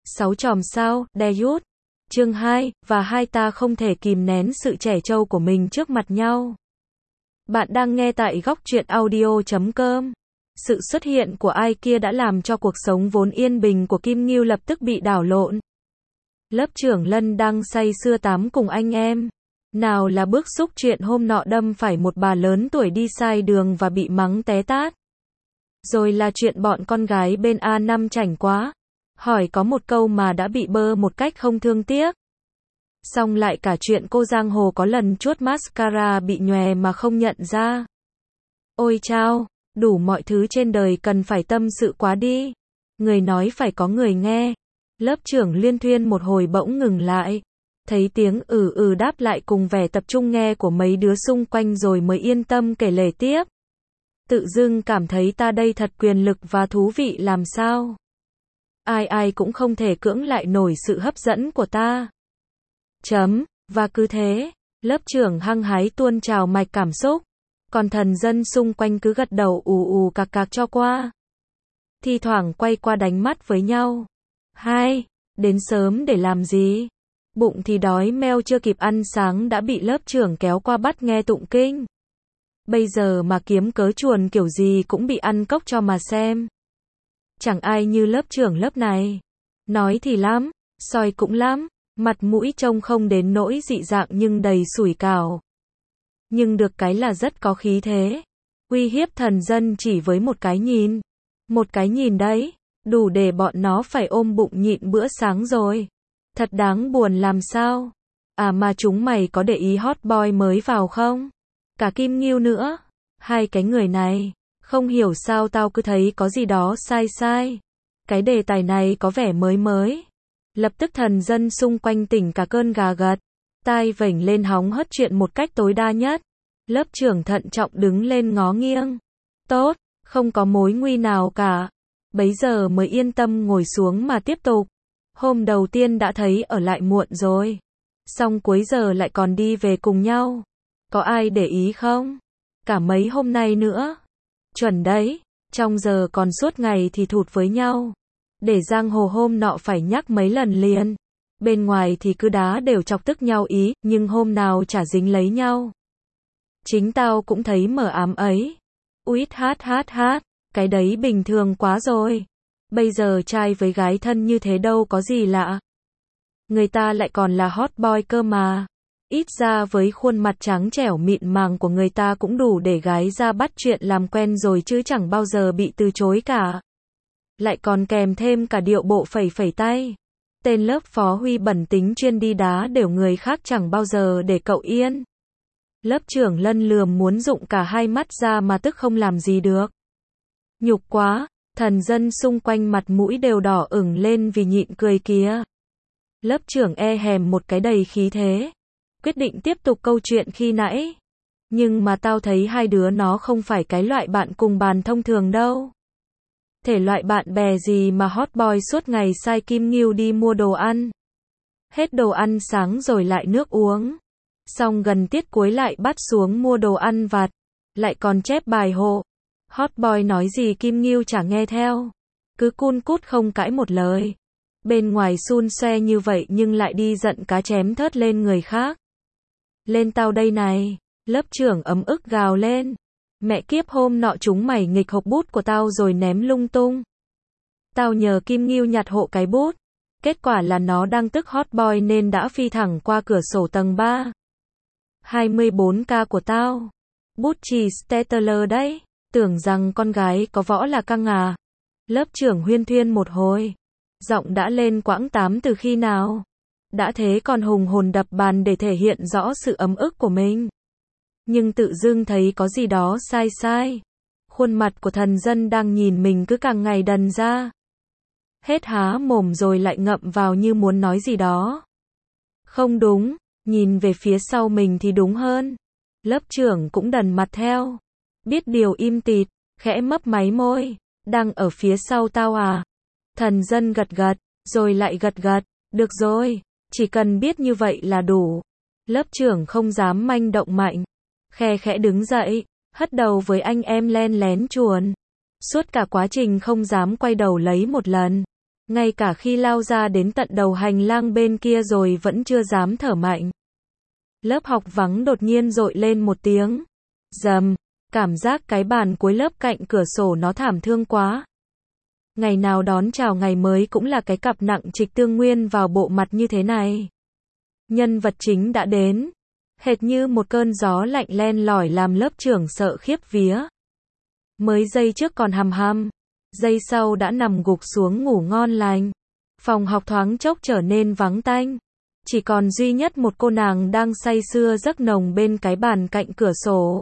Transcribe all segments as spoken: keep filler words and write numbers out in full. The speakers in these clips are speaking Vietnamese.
Sáu chòm sao, Debut. Chương hai, và hai ta không thể kìm nén sự trẻ trâu của mình trước mặt nhau. Bạn đang nghe tại góc truyện audio chấm com. Sự xuất hiện của ai kia đã làm cho cuộc sống vốn yên bình của Kim Ngưu lập tức bị đảo lộn. Lớp trưởng Lân đang say sưa tám cùng anh em. Nào là bức xúc chuyện hôm nọ đâm phải một bà lớn tuổi đi sai đường và bị mắng té tát. Rồi là chuyện bọn con gái bên A năm chảnh quá. Hỏi có một câu mà đã bị bơ một cách không thương tiếc. Xong lại cả chuyện cô giang hồ có lần chuốt mascara bị nhòe mà không nhận ra. Ôi chao, đủ mọi thứ trên đời cần phải tâm sự quá đi. Người nói phải có người nghe. Lớp trưởng Liên Thuyên một hồi bỗng ngừng lại. Thấy tiếng ừ ừ đáp lại cùng vẻ tập trung nghe của mấy đứa xung quanh rồi mới yên tâm kể lể tiếp. Tự dưng cảm thấy ta đây thật quyền lực và thú vị làm sao. Ai ai cũng không thể cưỡng lại nổi sự hấp dẫn của ta. Chấm, và cứ thế, lớp trưởng hăng hái tuôn trào mạch cảm xúc. Còn thần dân xung quanh cứ gật đầu ù ù cạc cạc cho qua. Thi thoảng quay qua đánh mắt với nhau. Hai, đến sớm để làm gì? Bụng thì đói meo chưa kịp ăn sáng đã bị lớp trưởng kéo qua bắt nghe tụng kinh. Bây giờ mà kiếm cớ chuồn kiểu gì cũng bị ăn cốc cho mà xem. Chẳng ai như lớp trưởng lớp này. Nói thì lắm, soi cũng lắm, mặt mũi trông không đến nỗi dị dạng nhưng đầy sủi cảo. Nhưng được cái là rất có khí thế. Uy hiếp thần dân chỉ với một cái nhìn. Một cái nhìn đấy, đủ để bọn nó phải ôm bụng nhịn bữa sáng rồi. Thật đáng buồn làm sao. À mà chúng mày có để ý hot boy mới vào không? Cả Kim Ngưu nữa. Hai cái người này. Không hiểu sao tao cứ thấy có gì đó sai sai. Cái đề tài này có vẻ mới mới. Lập tức thần dân xung quanh tỉnh cả cơn gà gật. Tai vểnh lên hóng hớt chuyện một cách tối đa nhất. Lớp trưởng thận trọng đứng lên ngó nghiêng. Tốt, không có mối nguy nào cả. Bấy giờ mới yên tâm ngồi xuống mà tiếp tục. Hôm đầu tiên đã thấy ở lại muộn rồi. Xong cuối giờ lại còn đi về cùng nhau. Có ai để ý không? Cả mấy hôm nay nữa. Chuẩn đấy, trong giờ còn suốt ngày thì thụt với nhau. Để giang hồ hôm nọ phải nhắc mấy lần liền. Bên ngoài thì cứ đá đều chọc tức nhau ý, nhưng hôm nào chả dính lấy nhau. Chính tao cũng thấy mờ ám ấy. Uýt hát hát hát, cái đấy bình thường quá rồi. Bây giờ trai với gái thân như thế đâu có gì lạ. Người ta lại còn là hot boy cơ mà. Ít ra với khuôn mặt trắng trẻo mịn màng của người ta cũng đủ để gái ra bắt chuyện làm quen rồi chứ chẳng bao giờ bị từ chối cả. Lại còn kèm thêm cả điệu bộ phẩy phẩy tay. Tên lớp phó Huy bẩn tính chuyên đi đá đều người khác chẳng bao giờ để cậu yên. Lớp trưởng Lân lườm muốn rụng cả hai mắt ra mà tức không làm gì được. Nhục quá, thần dân xung quanh mặt mũi đều đỏ ửng lên vì nhịn cười kìa. Lớp trưởng e hèm một cái đầy khí thế. Quyết định tiếp tục câu chuyện khi nãy. Nhưng mà tao thấy hai đứa nó không phải cái loại bạn cùng bàn thông thường đâu. Thể loại bạn bè gì mà hot boy suốt ngày sai Kim Ngưu đi mua đồ ăn. Hết đồ ăn sáng rồi lại nước uống. Xong gần tiết cuối lại bắt xuống mua đồ ăn vặt. Lại còn chép bài hộ. Hot boy nói gì Kim Ngưu chả nghe theo. Cứ cun cút không cãi một lời. Bên ngoài xun xoe như vậy nhưng lại đi giận cá chém thớt lên người khác. Lên tao đây này. Lớp trưởng ấm ức gào lên. Mẹ kiếp hôm nọ chúng mày nghịch hộp bút của tao rồi ném lung tung. Tao nhờ Kim Ngưu nhặt hộ cái bút. Kết quả là nó đang tức hot boy nên đã phi thẳng qua cửa sổ tầng ba. hai mươi bốn K của tao. Bút chì Staedtler đấy. Tưởng rằng con gái có võ là căng à. Lớp trưởng huyên thuyên một hồi. Giọng đã lên quãng tám từ khi nào. Đã thế còn hùng hồn đập bàn để thể hiện rõ sự ấm ức của mình. Nhưng tự dưng thấy có gì đó sai sai. Khuôn mặt của thần dân đang nhìn mình cứ càng ngày đần ra. Hết há mồm rồi lại ngậm vào như muốn nói gì đó. Không đúng, nhìn về phía sau mình thì đúng hơn. Lớp trưởng cũng đần mặt theo. Biết điều im tịt, khẽ mấp máy môi. Đang ở phía sau tao à? Thần dân gật gật, rồi lại gật gật. Được rồi, chỉ cần biết như vậy là đủ. Lớp trưởng không dám manh động mạnh. Khe khẽ đứng dậy, hất đầu với anh em len lén chuồn. Suốt cả quá trình không dám quay đầu lấy một lần. Ngay cả khi lao ra đến tận đầu hành lang bên kia rồi vẫn chưa dám thở mạnh. Lớp học vắng đột nhiên rội lên một tiếng. Rầm, cảm giác cái bàn cuối lớp cạnh cửa sổ nó thảm thương quá. Ngày nào đón chào ngày mới cũng là cái cặp nặng trịch tương nguyên vào bộ mặt như thế này. Nhân vật chính đã đến. Hệt như một cơn gió lạnh len lỏi làm lớp trưởng sợ khiếp vía. Mới giây trước còn hằm hằm, giây sau đã nằm gục xuống ngủ ngon lành. Phòng học thoáng chốc trở nên vắng tanh. Chỉ còn duy nhất một cô nàng đang say sưa giấc nồng bên cái bàn cạnh cửa sổ.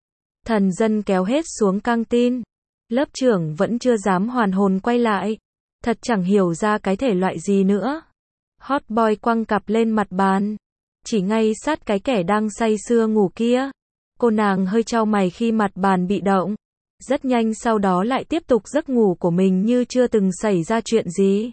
Thần dân kéo hết xuống căng tin. Lớp trưởng vẫn chưa dám hoàn hồn quay lại. Thật chẳng hiểu ra cái thể loại gì nữa. Hot boy quăng cặp lên mặt bàn. Chỉ ngay sát cái kẻ đang say sưa ngủ kia. Cô nàng hơi chau mày khi mặt bàn bị động. Rất nhanh sau đó lại tiếp tục giấc ngủ của mình như chưa từng xảy ra chuyện gì.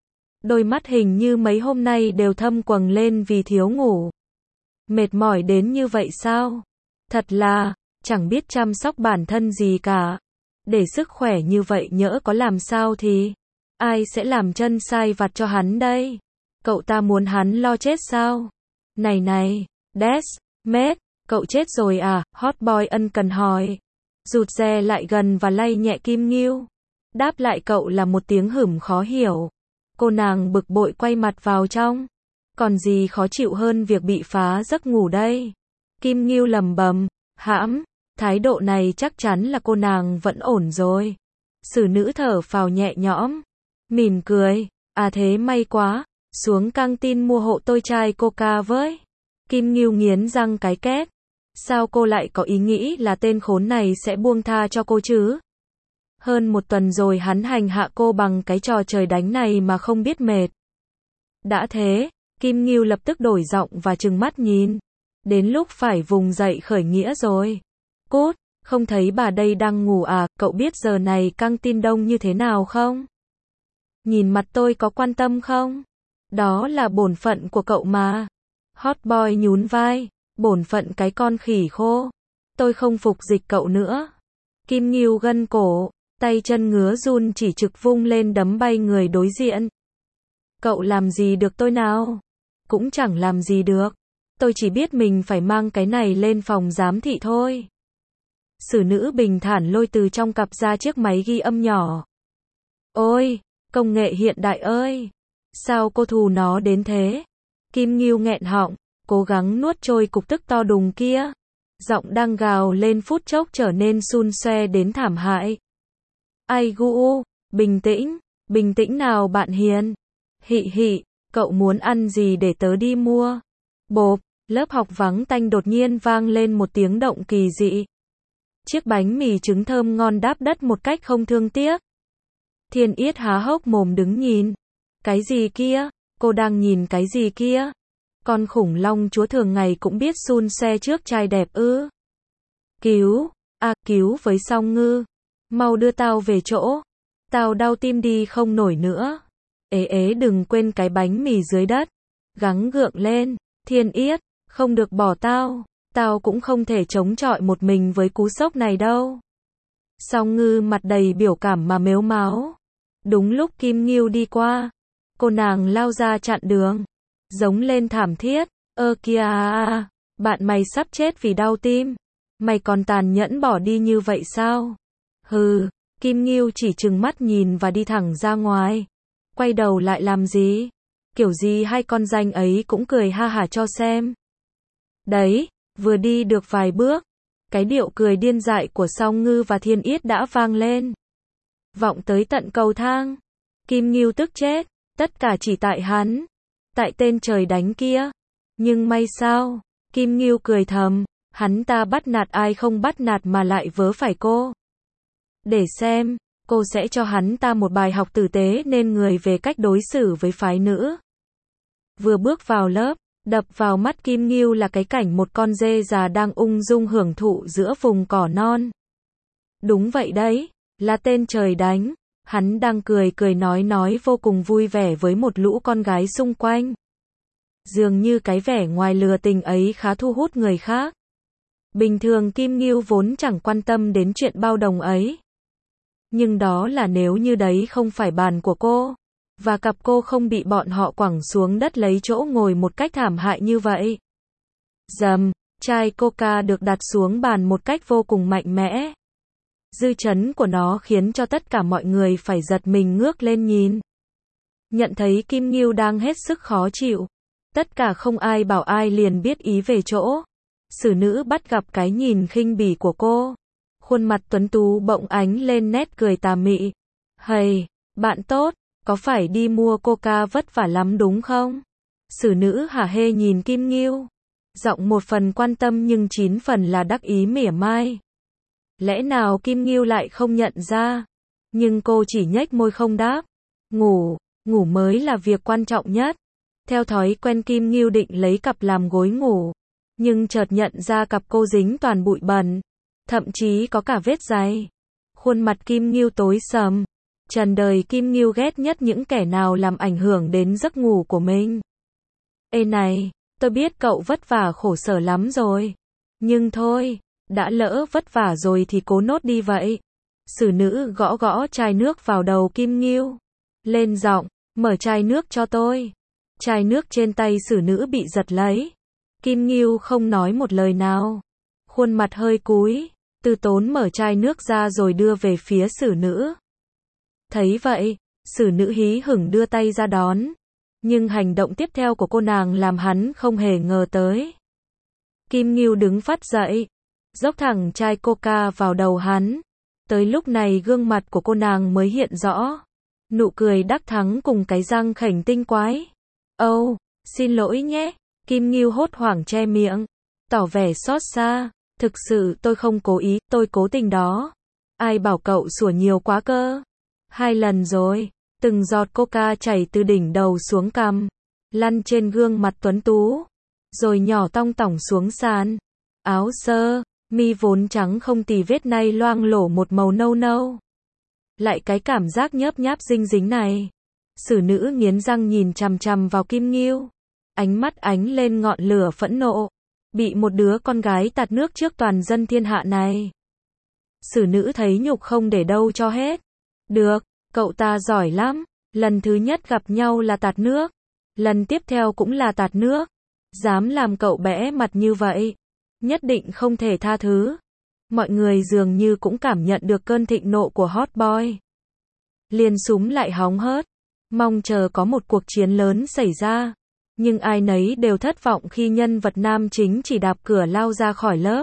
Đôi mắt hình như mấy hôm nay đều thâm quầng lên vì thiếu ngủ. Mệt mỏi đến như vậy sao? Thật là, chẳng biết chăm sóc bản thân gì cả. Để sức khỏe như vậy nhỡ có làm sao thì ai sẽ làm chân sai vặt cho hắn đây? Cậu ta muốn hắn lo chết sao? Này này, Des, mate, cậu chết rồi à? Hot boy ân cần hỏi. Rụt rè lại gần và lay nhẹ Kim Ngưu. Đáp lại cậu là một tiếng hửm khó hiểu. Cô nàng bực bội quay mặt vào trong. Còn gì khó chịu hơn việc bị phá giấc ngủ đây? Kim Ngưu lầm bầm, hãm, thái độ này chắc chắn là cô nàng vẫn ổn rồi. Xử nữ thở phào nhẹ nhõm, mỉm cười, à thế may quá, xuống căng tin mua hộ tôi chai coca với. Kim Ngưu nghiến răng cái két. Sao cô lại có ý nghĩ là tên khốn này sẽ buông tha cho cô chứ? Hơn một tuần rồi hắn hành hạ cô bằng cái trò trời đánh này mà không biết mệt. Đã thế, Kim Ngưu lập tức đổi giọng và trừng mắt nhìn. Đến lúc phải vùng dậy khởi nghĩa rồi. Cút, không thấy bà đây đang ngủ à, cậu biết giờ này căng tin đông như thế nào không? Nhìn mặt tôi có quan tâm không? Đó là bổn phận của cậu mà. Hot boy nhún vai, bổn phận cái con khỉ khô. Tôi không phục dịch cậu nữa. Kim Ngưu gân cổ, tay chân ngứa run chỉ trực vung lên đấm bay người đối diện. Cậu làm gì được tôi nào? Cũng chẳng làm gì được. Tôi chỉ biết mình phải mang cái này lên phòng giám thị thôi. Xử nữ bình thản lôi từ trong cặp ra chiếc máy ghi âm nhỏ. Ôi, công nghệ hiện đại ơi! Sao cô thù nó đến thế? Kim Ngưu nghẹn họng, cố gắng nuốt trôi cục tức to đùng kia. Giọng đang gào lên phút chốc trở nên xun xoe đến thảm hại. Ai gu, bình tĩnh, bình tĩnh nào bạn hiền. Hị hị, cậu muốn ăn gì để tớ đi mua? Bộp, lớp học vắng tanh đột nhiên vang lên một tiếng động kỳ dị. Chiếc bánh mì trứng thơm ngon đáp đất một cách không thương tiếc. Thiên Yết há hốc mồm đứng nhìn. Cái gì kia? Cô đang nhìn cái gì kia? Con khủng long chúa thường ngày cũng biết xun xe trước trai đẹp ư? Cứu, à cứu với Song Ngư. Mau đưa tao về chỗ. Tao đau tim đi không nổi nữa. Ế ế đừng quên cái bánh mì dưới đất. Gắng gượng lên, Thiên Yết, không được bỏ tao. Tao cũng không thể chống chọi một mình với cú sốc này đâu. Song Ngư mặt đầy biểu cảm mà mếu máo. Đúng lúc Kim Ngưu đi qua, cô nàng lao ra chặn đường, giống lên thảm thiết. Ơ kìa, bạn mày sắp chết vì đau tim. Mày còn tàn nhẫn bỏ đi như vậy sao? Hừ, Kim Ngưu chỉ trừng mắt nhìn và đi thẳng ra ngoài. Quay đầu lại làm gì? Kiểu gì hai con danh ấy cũng cười ha hả cho xem. Đấy, vừa đi được vài bước, cái điệu cười điên dại của Song Ngư và Thiên Yết đã vang lên. Vọng tới tận cầu thang. Kim Ngưu tức chết, tất cả chỉ tại hắn. Tại tên trời đánh kia. Nhưng may sao? Kim Ngưu cười thầm, hắn ta bắt nạt ai không bắt nạt mà lại vớ phải cô. Để xem, cô sẽ cho hắn ta một bài học tử tế nên người về cách đối xử với phái nữ. Vừa bước vào lớp, đập vào mắt Kim Ngưu là cái cảnh một con dê già đang ung dung hưởng thụ giữa vùng cỏ non. Đúng vậy đấy, là tên trời đánh. Hắn đang cười cười nói nói vô cùng vui vẻ với một lũ con gái xung quanh. Dường như cái vẻ ngoài lừa tình ấy khá thu hút người khác. Bình thường Kim Ngưu vốn chẳng quan tâm đến chuyện bao đồng ấy. Nhưng đó là nếu như đấy không phải bàn của cô. và cặp cô không bị bọn họ quẳng xuống đất lấy chỗ ngồi một cách thảm hại như vậy. Dầm, chai coca được đặt xuống bàn một cách vô cùng mạnh mẽ. Dư chấn của nó khiến cho tất cả mọi người phải giật mình ngước lên nhìn. Nhận thấy Kim Ngưu đang hết sức khó chịu. Tất cả không ai bảo ai liền biết ý về chỗ. Xử nữ bắt gặp cái nhìn khinh bỉ của cô. Khuôn mặt tuấn tú bỗng ánh lên nét cười tà mị. Hầy, bạn tốt, có phải đi mua coca vất vả lắm đúng không? Xử nữ hả hê nhìn Kim Ngưu. Giọng một phần quan tâm nhưng chín phần là đắc ý mỉa mai. Lẽ nào Kim Ngưu lại không nhận ra? Nhưng cô chỉ nhếch môi không đáp. Ngủ, ngủ mới là việc quan trọng nhất. Theo thói quen Kim Ngưu định lấy cặp làm gối ngủ. Nhưng chợt nhận ra cặp cô dính toàn bụi bẩn. Thậm chí có cả vết giày. Khuôn mặt Kim Ngưu tối sầm. Trần đời Kim Ngưu ghét nhất những kẻ nào làm ảnh hưởng đến giấc ngủ của mình. Ê này, tôi biết cậu vất vả khổ sở lắm rồi. Nhưng thôi, đã lỡ vất vả rồi thì cố nốt đi vậy. Xử nữ gõ gõ chai nước vào đầu Kim Ngưu. Lên giọng, mở chai nước cho tôi. Chai nước trên tay xử nữ bị giật lấy. Kim Ngưu không nói một lời nào. Khuôn mặt hơi cúi, từ tốn mở chai nước ra rồi đưa về phía xử nữ. Thấy vậy, xử nữ hí hửng đưa tay ra đón. Nhưng hành động tiếp theo của cô nàng làm hắn không hề ngờ tới. Kim Ngưu đứng phắt dậy, dốc thẳng chai coca vào đầu hắn. Tới lúc này gương mặt của cô nàng mới hiện rõ. Nụ cười đắc thắng cùng cái răng khểnh tinh quái. Âu, oh, xin lỗi nhé. Kim Ngưu hốt hoảng che miệng, tỏ vẻ xót xa. Thực sự tôi không cố ý, tôi cố tình đó. Ai bảo cậu sủa nhiều quá cơ. Hai lần rồi, từng giọt coca chảy từ đỉnh đầu xuống cằm, lăn trên gương mặt tuấn tú, rồi nhỏ tong tỏng xuống sàn. Áo sơ mi vốn trắng không tì vết nay loang lổ một màu nâu nâu. Lại cái cảm giác nhớp nháp dinh dính này. Xử nữ nghiến răng nhìn chằm chằm vào Kim Ngưu. Ánh mắt ánh lên ngọn lửa phẫn nộ. Bị một đứa con gái tạt nước trước toàn dân thiên hạ này. Xử nữ thấy nhục không để đâu cho hết. Được, cậu ta giỏi lắm. Lần thứ nhất gặp nhau là tạt nước. Lần tiếp theo cũng là tạt nước. Dám làm cậu bẽ mặt như vậy. Nhất định không thể tha thứ. Mọi người dường như cũng cảm nhận được cơn thịnh nộ của hot boy. Liền súm lại hóng hớt. Mong chờ có một cuộc chiến lớn xảy ra. Nhưng ai nấy đều thất vọng khi nhân vật nam chính chỉ đạp cửa lao ra khỏi lớp.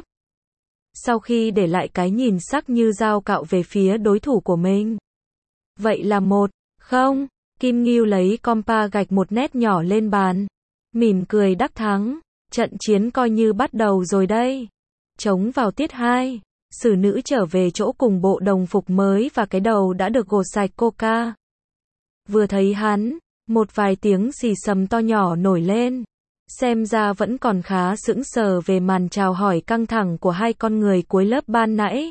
Sau khi để lại cái nhìn sắc như dao cạo về phía đối thủ của mình. Vậy là một, không, Kim Ngưu lấy compa gạch một nét nhỏ lên bàn. Mỉm cười đắc thắng, trận chiến coi như bắt đầu rồi đây. Trống vào tiết hai, xử nữ trở về chỗ cùng bộ đồng phục mới và cái đầu đã được gột sạch coca. Vừa thấy hắn, một vài tiếng xì xầm to nhỏ nổi lên. Xem ra vẫn còn khá sững sờ về màn chào hỏi căng thẳng của hai con người cuối lớp ban nãy.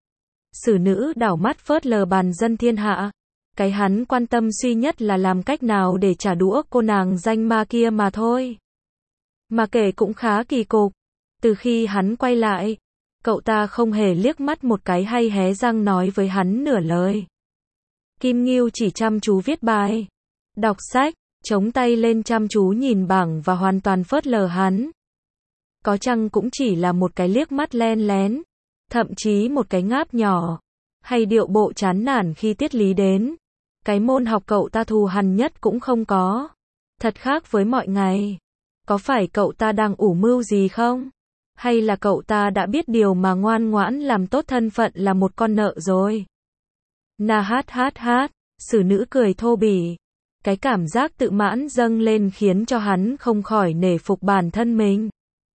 Xử nữ đảo mắt phớt lờ bàn dân thiên hạ. Cái hắn quan tâm duy nhất là làm cách nào để trả đũa cô nàng danh ma kia mà thôi. Mà kể cũng khá kỳ cục. Từ khi hắn quay lại, cậu ta không hề liếc mắt một cái hay hé răng nói với hắn nửa lời. Kim Ngưu chỉ chăm chú viết bài, đọc sách, chống tay lên chăm chú nhìn bảng và hoàn toàn phớt lờ hắn. Có chăng cũng chỉ là một cái liếc mắt len lén, thậm chí một cái ngáp nhỏ, hay điệu bộ chán nản khi tiết lý đến. Cái môn học cậu ta thù hằn nhất cũng không có. Thật khác với mọi ngày. Có phải cậu ta đang ủ mưu gì không? Hay là cậu ta đã biết điều mà ngoan ngoãn làm tốt thân phận là một con nợ rồi? Na hát hát hát, xử nữ cười thô bỉ. Cái cảm giác tự mãn dâng lên khiến cho hắn không khỏi nể phục bản thân mình.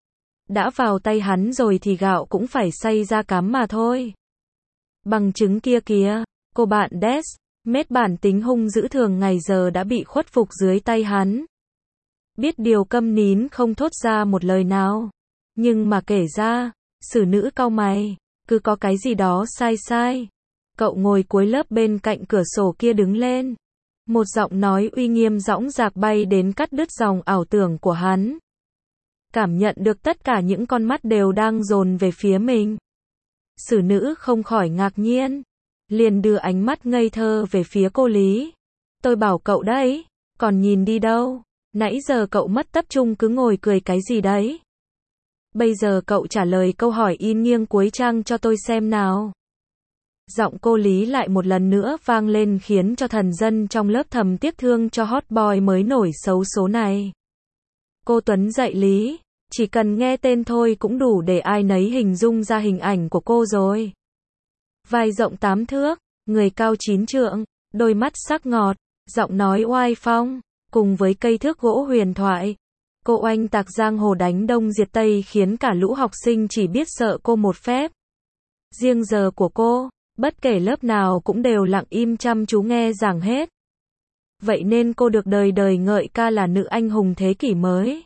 Đã vào tay hắn rồi thì gạo cũng phải xay ra cám mà thôi. Bằng chứng kia kìa, cô bạn Des, mết bản tính hung dữ thường ngày giờ đã bị khuất phục dưới tay hắn. Biết điều câm nín không thốt ra một lời nào. Nhưng mà kể ra, xử nữ cau mày, cứ có cái gì đó sai sai. Cậu ngồi cuối lớp bên cạnh cửa sổ kia đứng lên. Một giọng nói uy nghiêm dõng dạc bay đến cắt đứt dòng ảo tưởng của hắn. Cảm nhận được tất cả những con mắt đều đang dồn về phía mình. Xử nữ không khỏi ngạc nhiên. Liền đưa ánh mắt ngây thơ về phía cô Lý. tôi bảo cậu đấy, còn nhìn đi đâu, nãy giờ cậu mất tập trung cứ ngồi cười cái gì đấy. Bây giờ cậu trả lời câu hỏi in nghiêng cuối trang cho tôi xem nào. Giọng cô Lý lại một lần nữa vang lên khiến cho thần dân trong lớp thầm tiếc thương cho hot boy mới nổi xấu số này. Cô Tuấn dạy Lý, chỉ cần nghe tên thôi cũng đủ để ai nấy hình dung ra hình ảnh của cô rồi. Vai rộng tám thước, người cao chín trượng, đôi mắt sắc ngọt, giọng nói oai phong, cùng với cây thước gỗ huyền thoại. Cô oanh tạc giang hồ đánh Đông diệt Tây khiến cả lũ học sinh chỉ biết sợ cô một phép. Riêng giờ của cô, bất kể lớp nào cũng đều lặng im chăm chú nghe giảng hết. Vậy nên cô được đời đời ngợi ca là nữ anh hùng thế kỷ mới.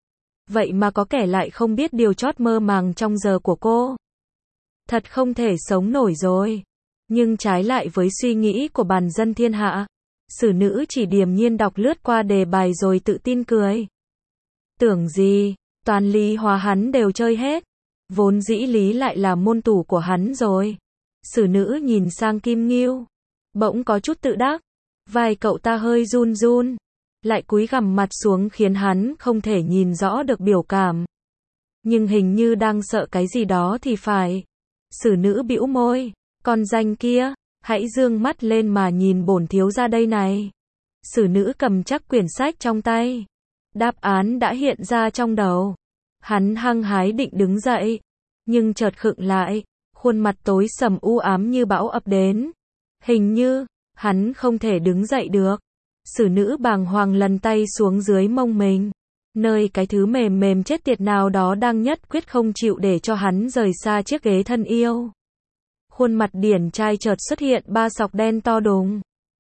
Vậy mà có kẻ lại không biết điều chót mơ màng trong giờ của cô. Thật không thể sống nổi rồi. Nhưng trái lại với suy nghĩ của bàn dân thiên hạ, sử nữ chỉ điềm nhiên đọc lướt qua đề bài rồi tự tin cười. Tưởng gì, toán lý hóa hắn đều chơi hết. Vốn dĩ lý lại là môn tủ của hắn rồi. Sử nữ nhìn sang Kim Ngưu, bỗng có chút tự đắc. Vai cậu ta hơi run run, lại cúi gằm mặt xuống khiến hắn không thể nhìn rõ được biểu cảm. Nhưng hình như đang sợ cái gì đó thì phải. Sử nữ bĩu môi, con danh kia, hãy dương mắt lên mà nhìn bổn thiếu gia đây này. Sử nữ cầm chắc quyển sách trong tay. Đáp án đã hiện ra trong đầu. Hắn hăng hái định đứng dậy, nhưng chợt khựng lại, khuôn mặt tối sầm u ám như bão ập đến. Hình như, hắn không thể đứng dậy được. Sử nữ bàng hoàng lần tay xuống dưới mông mình, nơi cái thứ mềm mềm chết tiệt nào đó đang nhất quyết không chịu để cho hắn rời xa chiếc ghế thân yêu. Khuôn mặt điển trai chợt xuất hiện ba sọc đen to đùng.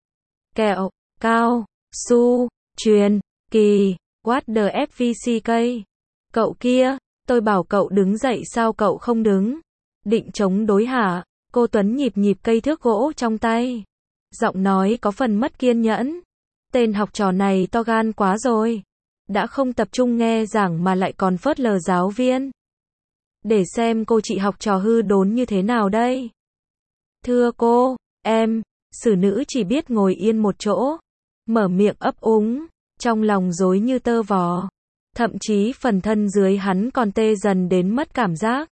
Kẹo, cao, su, truyền, kỳ, what the ép vê xê cây. Cậu kia, tôi bảo cậu đứng dậy sao cậu không đứng? Định chống đối hả? Cô Tuấn nhịp nhịp cây thước gỗ trong tay. Giọng nói có phần mất kiên nhẫn. Tên học trò này to gan quá rồi. Đã không tập trung nghe giảng mà lại còn phớt lờ giáo viên. Để xem cô chị học trò hư đốn như thế nào đây. Thưa cô, em, sử nữ chỉ biết ngồi yên một chỗ. Mở miệng ấp úng, trong lòng rối như tơ vò. Thậm chí phần thân dưới hắn còn tê dần đến mất cảm giác.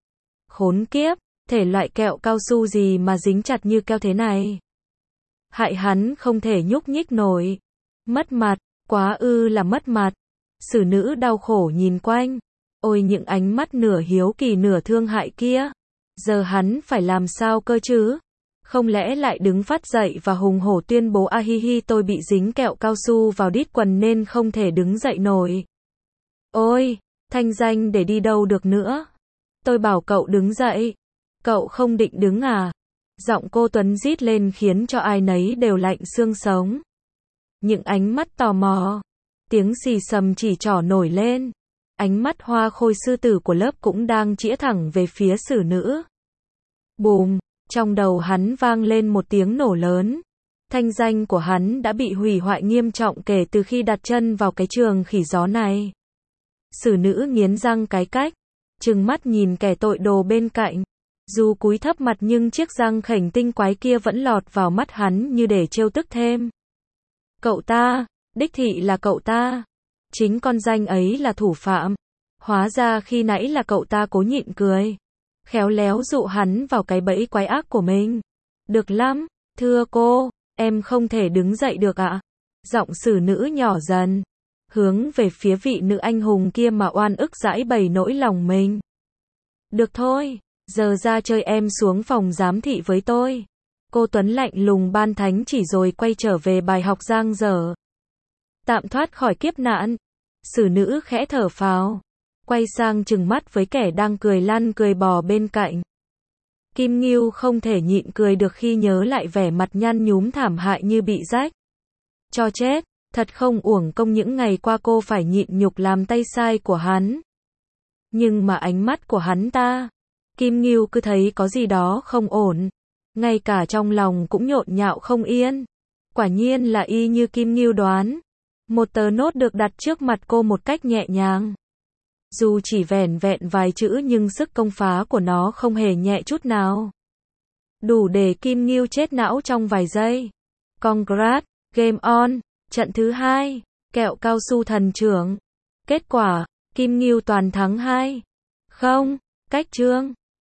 Khốn kiếp, thể loại kẹo cao su gì mà dính chặt như keo thế này. Hại hắn không thể nhúc nhích nổi. Mất mặt, quá ư là mất mặt. Sử nữ đau khổ nhìn quanh. Ôi những ánh mắt nửa hiếu kỳ nửa thương hại kia. Giờ hắn phải làm sao cơ chứ? Không lẽ lại đứng phát dậy và hùng hổ tuyên bố a hi hi tôi bị dính kẹo cao su vào đít quần nên không thể đứng dậy nổi. Ôi, thanh danh để đi đâu được nữa. Tôi bảo cậu đứng dậy. Cậu không định đứng à? Giọng cô Tuấn rít lên khiến cho ai nấy đều lạnh xương sống. Những ánh mắt tò mò. Tiếng xì xầm chỉ trỏ nổi lên. Ánh mắt hoa khôi sư tử của lớp cũng đang chĩa thẳng về phía sử nữ. Bùm, trong đầu hắn vang lên một tiếng nổ lớn. Thanh danh của hắn đã bị hủy hoại nghiêm trọng kể từ khi đặt chân vào cái trường khỉ gió này. Sử nữ nghiến răng cái cách, trừng mắt nhìn kẻ tội đồ bên cạnh. Dù cúi thấp mặt nhưng chiếc răng khểnh tinh quái kia vẫn lọt vào mắt hắn như để trêu tức thêm. Cậu ta, đích thị là cậu ta. Chính con danh ấy là thủ phạm. Hóa ra khi nãy là cậu ta cố nhịn cười. Khéo léo dụ hắn vào cái bẫy quái ác của mình. Được lắm, thưa cô, em không thể đứng dậy được ạ. Giọng sử nữ nhỏ dần. Hướng về phía vị nữ anh hùng kia mà oan ức giãi bày nỗi lòng mình. Được thôi, giờ ra chơi em xuống phòng giám thị với tôi. Cô Tuấn lạnh lùng ban thánh chỉ rồi quay trở về bài học giang dở. Tạm thoát khỏi kiếp nạn. Sử nữ khẽ thở phào. Quay sang trừng mắt với kẻ đang cười lăn cười bò bên cạnh. Kim Ngưu không thể nhịn cười được khi nhớ lại vẻ mặt nhăn nhúm thảm hại như bị rách. Cho chết, thật không uổng công những ngày qua cô phải nhịn nhục làm tay sai của hắn. Nhưng mà ánh mắt của hắn ta, Kim Ngưu cứ thấy có gì đó không ổn. Ngay cả trong lòng cũng nhộn nhạo không yên. Quả nhiên là y như Kim Ngưu đoán. Một tờ nốt được đặt trước mặt cô một cách nhẹ nhàng. Dù chỉ vẻn vẹn vài chữ nhưng sức công phá của nó không hề nhẹ chút nào. Đủ để Kim Ngưu chết não trong vài giây. Congrats, Game on. Trận thứ hai. Kẹo cao su thần trưởng. Kết quả. Kim Ngưu toàn thắng hai không. Cách chương.